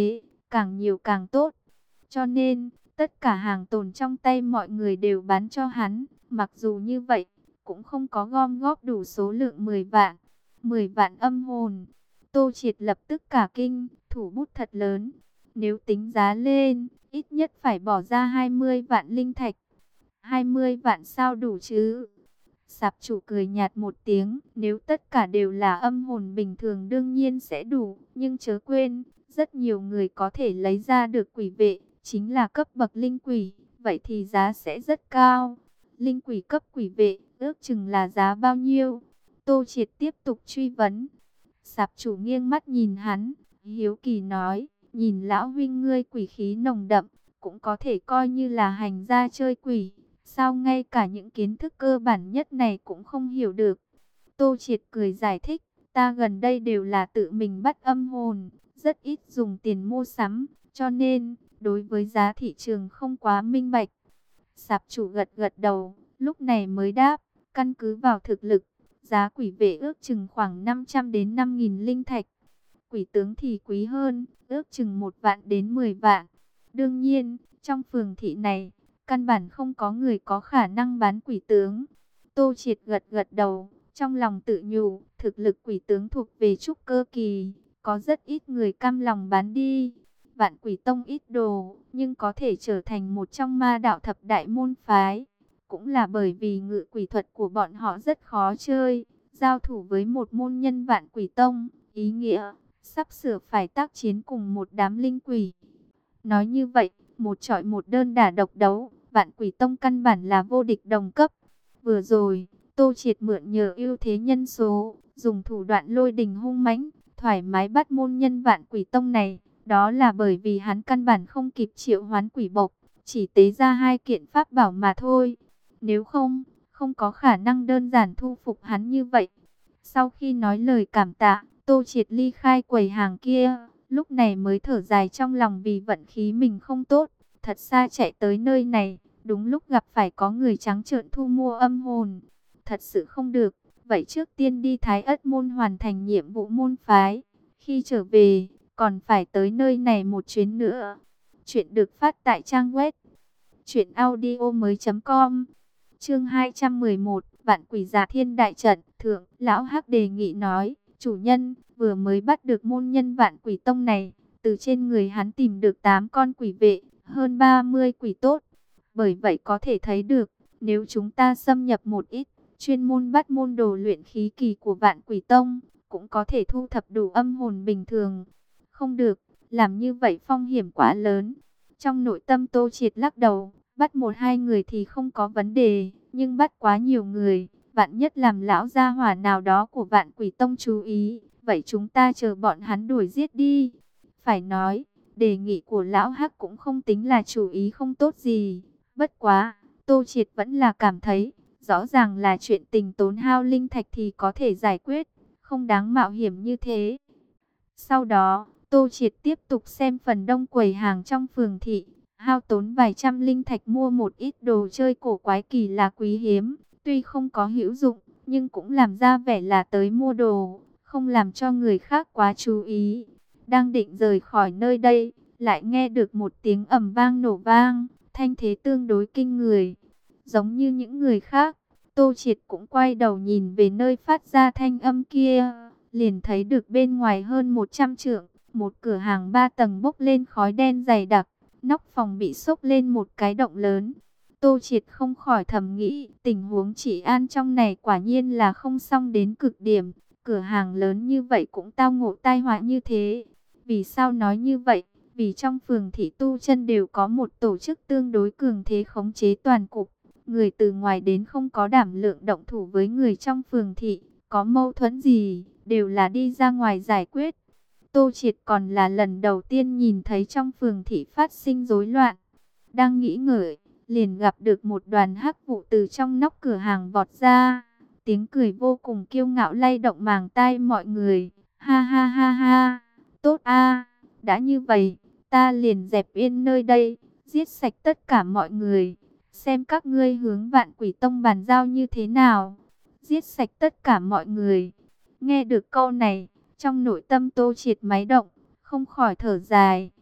càng nhiều càng tốt. Cho nên, tất cả hàng tồn trong tay mọi người đều bán cho hắn. Mặc dù như vậy, cũng không có gom góp đủ số lượng mười vạn. mười vạn âm hồn. Tô Triệt lập tức cả kinh, thủ bút thật lớn. Nếu tính giá lên, ít nhất phải bỏ ra hai mươi vạn linh thạch. hai mươi vạn sao đủ chứ? Sạp chủ cười nhạt một tiếng, nếu tất cả đều là âm hồn bình thường đương nhiên sẽ đủ, nhưng chớ quên, rất nhiều người có thể lấy ra được quỷ vệ, chính là cấp bậc linh quỷ, vậy thì giá sẽ rất cao. Linh quỷ cấp quỷ vệ, ước chừng là giá bao nhiêu? Tô Triệt tiếp tục truy vấn. Sạp chủ nghiêng mắt nhìn hắn, hiếu kỳ nói, nhìn lão huynh ngươi quỷ khí nồng đậm, cũng có thể coi như là hành gia chơi quỷ. Sao ngay cả những kiến thức cơ bản nhất này cũng không hiểu được? Tô Triệt cười giải thích, ta gần đây đều là tự mình bắt âm hồn, rất ít dùng tiền mua sắm, cho nên, đối với giá thị trường không quá minh bạch. Sạp chủ gật gật đầu, lúc này mới đáp, căn cứ vào thực lực, giá quỷ vệ ước chừng khoảng năm trăm đến năm nghìn linh thạch. Quỷ tướng thì quý hơn, ước chừng một vạn đến mười vạn. Đương nhiên, trong phường thị này, căn bản không có người có khả năng bán quỷ tướng. Tô Triệt gật gật đầu, trong lòng tự nhủ, thực lực quỷ tướng thuộc về trúc cơ kỳ, có rất ít người cam lòng bán đi. Vạn Quỷ Tông ít đồ, nhưng có thể trở thành một trong ma đạo thập đại môn phái. Cũng là bởi vì ngự quỷ thuật của bọn họ rất khó chơi, giao thủ với một môn nhân Vạn Quỷ Tông, ý nghĩa sắp sửa phải tác chiến cùng một đám linh quỷ. Nói như vậy, một trọi một đơn đả độc đấu, Vạn Quỷ Tông căn bản là vô địch đồng cấp. Vừa rồi, Tô Triệt mượn nhờ ưu thế nhân số, dùng thủ đoạn lôi đình hung mãnh, thoải mái bắt môn nhân Vạn Quỷ Tông này. Đó là bởi vì hắn căn bản không kịp triệu hoán quỷ bộc, chỉ tế ra hai kiện pháp bảo mà thôi. Nếu không, không có khả năng đơn giản thu phục hắn như vậy. Sau khi nói lời cảm tạ, Tô Triệt ly khai quầy hàng kia, lúc này mới thở dài trong lòng vì vận khí mình không tốt. Thật xa chạy tới nơi này, đúng lúc gặp phải có người trắng trợn thu mua âm hồn. Thật sự không được, vậy trước tiên đi Thái Ất Môn hoàn thành nhiệm vụ môn phái. Khi trở về, còn phải tới nơi này một chuyến nữa. Chuyện được phát tại trang web truyện audio mới chấm com. Chương hai trăm mười một, Vạn Quỷ Giả Thiên Đại Trận. Thượng, lão Hắc đề nghị nói, chủ nhân, vừa mới bắt được môn nhân Vạn Quỷ Tông này, từ trên người hắn tìm được tám con quỷ vệ, hơn ba mươi quỷ tốt. Bởi vậy có thể thấy được, nếu chúng ta xâm nhập một ít, chuyên môn bắt môn đồ luyện khí kỳ của Vạn Quỷ Tông, cũng có thể thu thập đủ âm hồn bình thường. Không được, làm như vậy phong hiểm quá lớn. Trong nội tâm Tô Triệt lắc đầu, bắt một hai người thì không có vấn đề, nhưng bắt quá nhiều người, vạn nhất làm lão gia hỏa nào đó của Vạn Quỷ Tông chú ý, vậy chúng ta chờ bọn hắn đuổi giết đi. Phải nói, đề nghị của lão Hắc cũng không tính là chủ ý không tốt gì. Bất quá, Tô Triệt vẫn là cảm thấy, rõ ràng là chuyện tình tốn hao linh thạch thì có thể giải quyết, không đáng mạo hiểm như thế. Sau đó, Tô Triệt tiếp tục xem phần đông quầy hàng trong phường thị, hao tốn vài trăm linh thạch mua một ít đồ chơi cổ quái kỳ lạ quý hiếm, tuy không có hữu dụng, nhưng cũng làm ra vẻ là tới mua đồ, không làm cho người khác quá chú ý. Đang định rời khỏi nơi đây, lại nghe được một tiếng ầm vang nổ vang, thanh thế tương đối kinh người. Giống như những người khác, Tô Triệt cũng quay đầu nhìn về nơi phát ra thanh âm kia, liền thấy được bên ngoài hơn một trăm trượng, một cửa hàng ba tầng bốc lên khói đen dày đặc, nóc phòng bị xốc lên một cái động lớn. Tô Triệt không khỏi thầm nghĩ, tình huống trị an trong này quả nhiên là không xong đến cực điểm, cửa hàng lớn như vậy cũng tao ngộ tai họa như thế. Vì sao nói như vậy? Vì trong phường thị tu chân đều có một tổ chức tương đối cường thế khống chế toàn cục. Người từ ngoài đến không có đảm lượng động thủ với người trong phường thị, có mâu thuẫn gì, đều là đi ra ngoài giải quyết. Tô Triệt còn là lần đầu tiên nhìn thấy trong phường thị phát sinh rối loạn. Đang nghĩ ngợi, liền gặp được một đoàn hắc vụ từ trong nóc cửa hàng vọt ra. Tiếng cười vô cùng kiêu ngạo lay động màng tai mọi người. Ha ha ha ha, tốt a, đã như vậy, ta liền dẹp yên nơi đây, giết sạch tất cả mọi người. Xem các ngươi hướng Vạn Quỷ Tông bàn giao như thế nào. Giết sạch tất cả mọi người. Nghe được câu này, trong nội tâm Tô Triệt máy động, không khỏi thở dài.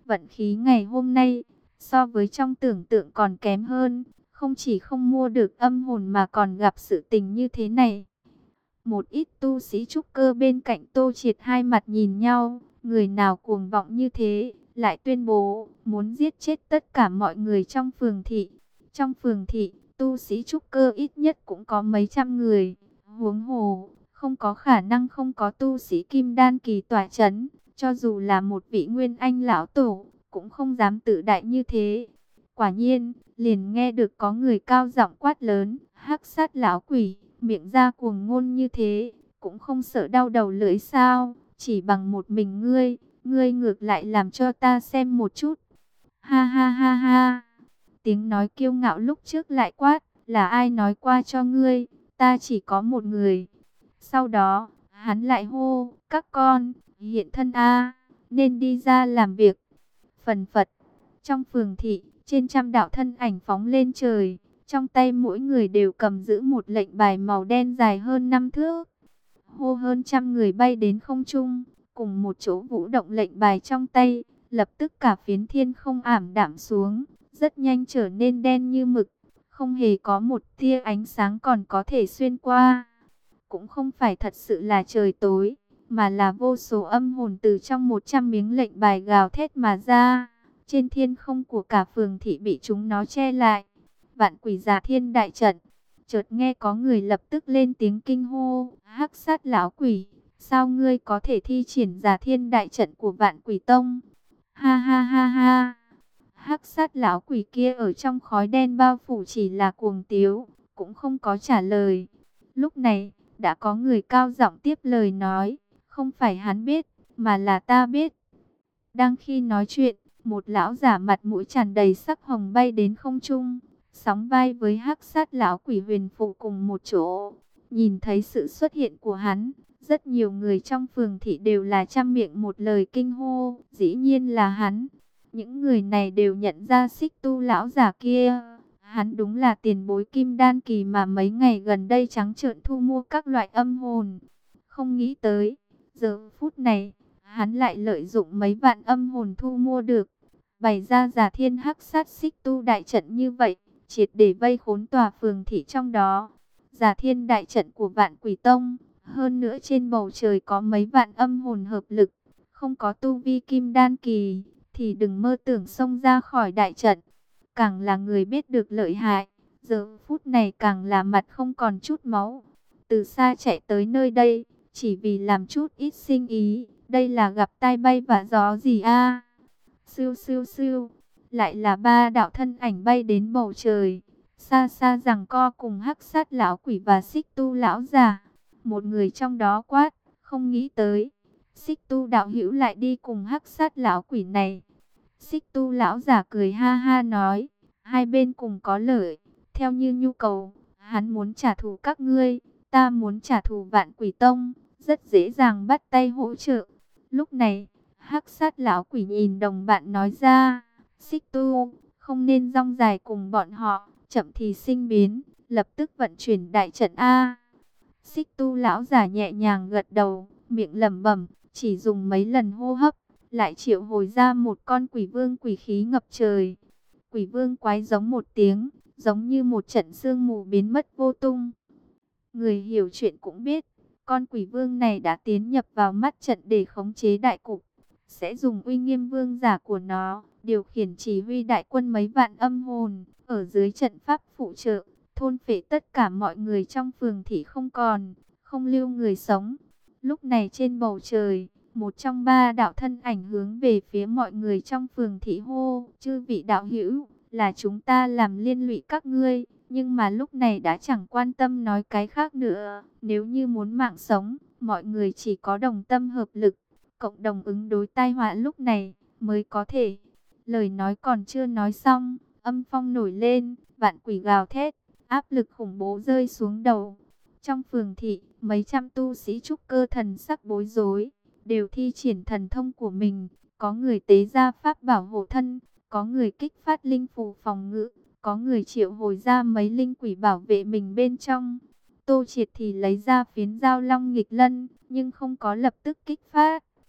Vận khí ngày hôm nay, so với trong tưởng tượng còn kém hơn. Không chỉ không mua được âm hồn mà còn gặp sự tình như thế này. Một ít tu sĩ trúc cơ bên cạnh Tô Triệt hai mặt nhìn nhau. Người nào cuồng vọng như thế, lại tuyên bố muốn giết chết tất cả mọi người trong phường thị. Trong phường thị, tu sĩ trúc cơ ít nhất cũng có mấy trăm người. Huống hồ, không có khả năng không có tu sĩ kim đan kỳ tỏa chấn. Cho dù là một vị nguyên anh lão tổ, cũng không dám tự đại như thế. Quả nhiên, liền nghe được có người cao giọng quát lớn, hắc sát lão quỷ, miệng ra cuồng ngôn như thế, cũng không sợ đau đầu lưỡi sao, chỉ bằng một mình ngươi, ngươi ngược lại làm cho ta xem một chút. Ha ha ha ha, tiếng nói kiêu ngạo lúc trước lại quát, là ai nói qua cho ngươi, ta chỉ có một người. Sau đó, hắn lại hô, các con, hiện thân a, nên đi ra làm việc. Phần phật, trong phường thị, trên trăm đạo thân ảnh phóng lên trời, trong tay mỗi người đều cầm giữ một lệnh bài màu đen dài hơn năm thước. Hô, hơn trăm người bay đến không trung, cùng một chỗ vũ động lệnh bài trong tay, lập tức cả phiến thiên không ảm đạm xuống, rất nhanh trở nên đen như mực, không hề có một tia ánh sáng còn có thể xuyên qua. Cũng không phải thật sự là trời tối, mà là vô số âm hồn từ trong một trăm miếng lệnh bài gào thét mà ra. Trên thiên không của cả phường thị bị chúng nó che lại. Vạn quỷ giả thiên đại trận. Chợt nghe có người lập tức lên tiếng kinh hô, hắc sát lão quỷ, sao ngươi có thể thi triển giả thiên đại trận của vạn quỷ tông? Ha ha ha ha. Hắc sát lão quỷ kia ở trong khói đen bao phủ chỉ là cuồng tiếu, cũng không có trả lời. Lúc này, đã có người cao giọng tiếp lời nói, không phải hắn biết, mà là ta biết. Đang khi nói chuyện, một lão giả mặt mũi tràn đầy sắc hồng bay đến không trung, sóng vai với hắc sát lão quỷ huyền phụ cùng một chỗ. Nhìn thấy sự xuất hiện của hắn, rất nhiều người trong phường thị đều là trăm miệng một lời kinh hô, dĩ nhiên là hắn. Những người này đều nhận ra Xích Tu lão giả kia. Hắn đúng là tiền bối kim đan kỳ mà mấy ngày gần đây trắng trợn thu mua các loại âm hồn. Không nghĩ tới, giờ phút này, hắn lại lợi dụng mấy vạn âm hồn thu mua được, bày ra giả thiên hắc sát Xích Tu đại trận như vậy, triệt để vây khốn tòa phường thị trong đó. Giả thiên đại trận của Vạn Quỷ Tông, hơn nữa trên bầu trời có mấy vạn âm hồn hợp lực, không có tu vi kim đan kỳ, thì đừng mơ tưởng xông ra khỏi đại trận. Càng là người biết được lợi hại, giờ phút này càng là mặt không còn chút máu. Từ xa chạy tới nơi đây, chỉ vì làm chút ít sinh ý, đây là gặp tai bay vạ gió gì a? Siêu siêu siêu, lại là ba đạo thân ảnh bay đến bầu trời, xa xa giằng co cùng hắc sát lão quỷ và Xích Tu lão già. Một người trong đó quát, không nghĩ tới, Xích Tu đạo hữu lại đi cùng hắc sát lão quỷ này. Xích Tu lão giả cười ha ha nói, hai bên cùng có lợi, theo như nhu cầu, hắn muốn trả thù các ngươi, ta muốn trả thù Vạn Quỷ Tông, rất dễ dàng bắt tay hỗ trợ. Lúc này, hắc sát lão quỷ nhìn đồng bạn nói ra, Xích Tu, không nên rong dài cùng bọn họ, chậm thì sinh biến, lập tức vận chuyển đại trận A. Xích Tu lão giả nhẹ nhàng gật đầu, miệng lẩm bẩm, chỉ dùng mấy lần hô hấp, lại triệu hồi ra một con quỷ vương quỷ khí ngập trời. Quỷ vương quái giống một tiếng, giống như một trận sương mù biến mất vô tung. Người hiểu chuyện cũng biết, con quỷ vương này đã tiến nhập vào mắt trận để khống chế đại cục, sẽ dùng uy nghiêm vương giả của nó, điều khiển chỉ huy đại quân mấy vạn âm hồn, ở dưới trận pháp phụ trợ, thôn phệ tất cả mọi người trong phường thị không còn, không lưu người sống. Lúc này trên bầu trời, một trong ba đạo thân ảnh hướng về phía mọi người trong phường thị hô, chư vị đạo hữu, là chúng ta làm liên lụy các ngươi, nhưng mà lúc này đã chẳng quan tâm nói cái khác nữa. Nếu như muốn mạng sống, mọi người chỉ có đồng tâm hợp lực, cộng đồng ứng đối tai họa lúc này mới có thể. Lời nói còn chưa nói xong, âm phong nổi lên, vạn quỷ gào thét, áp lực khủng bố rơi xuống đầu. Trong phường thị, mấy trăm tu sĩ trúc cơ thần sắc bối rối, đều thi triển thần thông của mình, có người tế ra pháp bảo hộ thân, có người kích phát linh phù phòng ngự, có người triệu hồi ra mấy linh quỷ bảo vệ mình bên trong. Tô Triệt thì lấy ra phiến dao long nghịch lân, nhưng không có lập tức kích phát,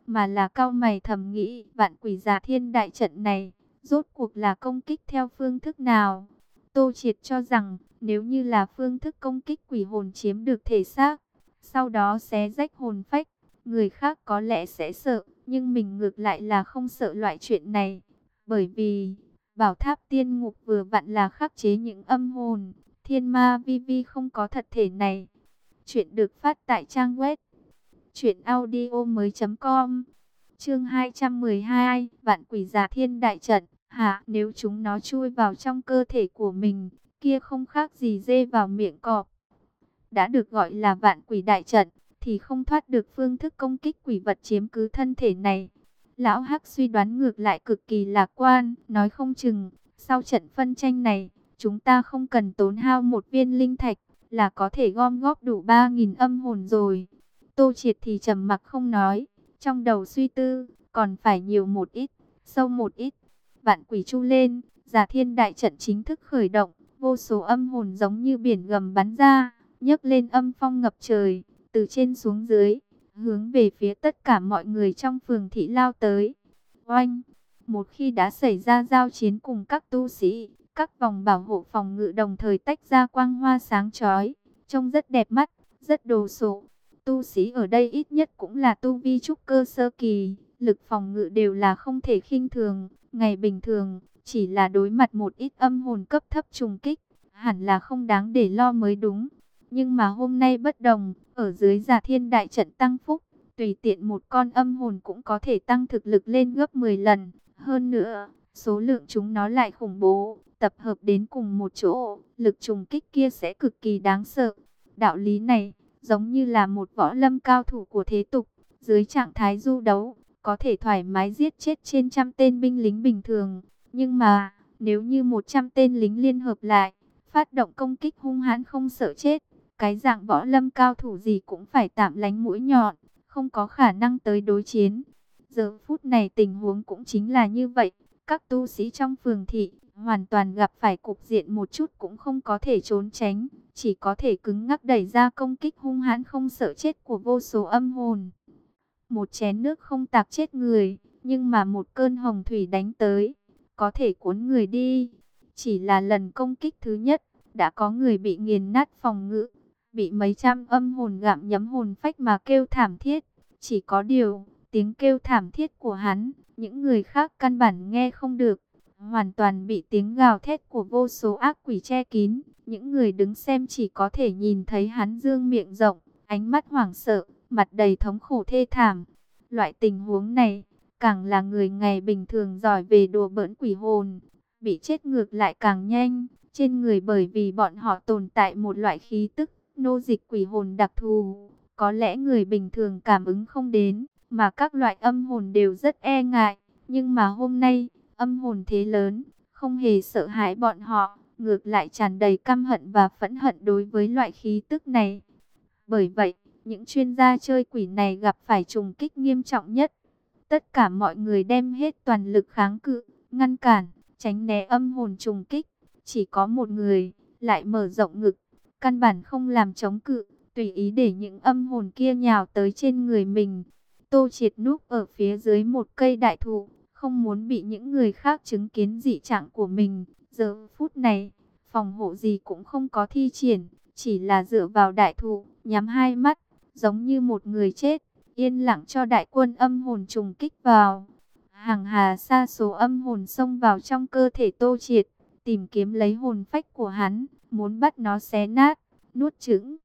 mà là cau mày thầm nghĩ, vạn quỷ giả thiên đại trận này, rốt cuộc là công kích theo phương thức nào? Tô Triệt cho rằng, nếu như là phương thức công kích quỷ hồn chiếm được thể xác, sau đó xé rách hồn phách, người khác có lẽ sẽ sợ, nhưng mình ngược lại là không sợ loại chuyện này. Bởi vì, bảo tháp tiên ngục vừa vặn là khắc chế những âm hồn, thiên ma vi vi không có thật thể này. Chuyện được phát tại trang web truyện audio mới.com. Chương hai trăm mười hai, vạn quỷ giả thiên đại trận. Hả, nếu chúng nó chui vào trong cơ thể của mình, kia không khác gì dê vào miệng cọp. Đã được gọi là vạn quỷ đại trận, thì không thoát được phương thức công kích quỷ vật chiếm cứ thân thể này. Lão Hắc suy đoán ngược lại cực kỳ lạc quan, nói không chừng, sau trận phân tranh này, chúng ta không cần tốn hao một viên linh thạch, là có thể gom góp đủ ba nghìn âm hồn rồi. Tô Triệt thì trầm mặc không nói, trong đầu suy tư, còn phải nhiều một ít, sâu một ít. Vạn quỷ chu lên, giả thiên đại trận chính thức khởi động, vô số âm hồn giống như biển gầm bắn ra, nhấc lên âm phong ngập trời, từ trên xuống dưới, hướng về phía tất cả mọi người trong phường thị lao tới. Oanh! Một khi đã xảy ra giao chiến cùng các tu sĩ, các vòng bảo hộ phòng ngự đồng thời tách ra quang hoa sáng chói, trông rất đẹp mắt, rất đồ sộ. Tu sĩ ở đây ít nhất cũng là tu vi trúc cơ sơ kỳ, lực phòng ngự đều là không thể khinh thường. Ngày bình thường, chỉ là đối mặt một ít âm hồn cấp thấp trùng kích, hẳn là không đáng để lo mới đúng. Nhưng mà hôm nay bất đồng, ở dưới giả thiên đại trận tăng phúc, tùy tiện một con âm hồn cũng có thể tăng thực lực lên gấp mười lần. Hơn nữa, số lượng chúng nó lại khủng bố, tập hợp đến cùng một chỗ, lực trùng kích kia sẽ cực kỳ đáng sợ. Đạo lý này, giống như là một võ lâm cao thủ của thế tục, dưới trạng thái du đấu, có thể thoải mái giết chết trên trăm tên binh lính bình thường. Nhưng mà, nếu như một trăm tên lính liên hợp lại, phát động công kích hung hãn không sợ chết, cái dạng võ lâm cao thủ gì cũng phải tạm lánh mũi nhọn, không có khả năng tới đối chiến. Giờ phút này tình huống cũng chính là như vậy, các tu sĩ trong phường thị hoàn toàn gặp phải cục diện một chút cũng không có thể trốn tránh, chỉ có thể cứng ngắc đẩy ra công kích hung hãn không sợ chết của vô số âm hồn. Một chén nước không tạc chết người, nhưng mà một cơn hồng thủy đánh tới, có thể cuốn người đi. Chỉ là lần công kích thứ nhất, đã có người bị nghiền nát phòng ngự, bị mấy trăm âm hồn gặm nhấm hồn phách mà kêu thảm thiết. Chỉ có điều, tiếng kêu thảm thiết của hắn, những người khác căn bản nghe không được, hoàn toàn bị tiếng gào thét của vô số ác quỷ che kín. Những người đứng xem chỉ có thể nhìn thấy hắn dương miệng rộng, ánh mắt hoảng sợ, mặt đầy thống khổ thê thảm. Loại tình huống này, càng là người ngày bình thường giỏi về đùa bỡn quỷ hồn, bị chết ngược lại càng nhanh. Trên người bởi vì bọn họ tồn tại một loại khí tức, nô dịch quỷ hồn đặc thù, có lẽ người bình thường cảm ứng không đến, mà các loại âm hồn đều rất e ngại. Nhưng mà hôm nay, âm hồn thế lớn, không hề sợ hãi bọn họ, ngược lại tràn đầy căm hận và phẫn hận đối với loại khí tức này. Bởi vậy, những chuyên gia chơi quỷ này gặp phải trùng kích nghiêm trọng nhất. Tất cả mọi người đem hết toàn lực kháng cự, ngăn cản, tránh né âm hồn trùng kích. Chỉ có một người, lại mở rộng ngực, căn bản không làm chống cự, tùy ý để những âm hồn kia nhào tới trên người mình. Tô Triệt núp ở phía dưới một cây đại thụ, không muốn bị những người khác chứng kiến dị trạng của mình. Giờ phút này, phòng hộ gì cũng không có thi triển, chỉ là dựa vào đại thụ, nhắm hai mắt, giống như một người chết, yên lặng cho đại quân âm hồn trùng kích vào. Hàng hà sa số âm hồn xông vào trong cơ thể Tô Triệt, tìm kiếm lấy hồn phách của hắn, muốn bắt nó xé nát, nuốt chửng.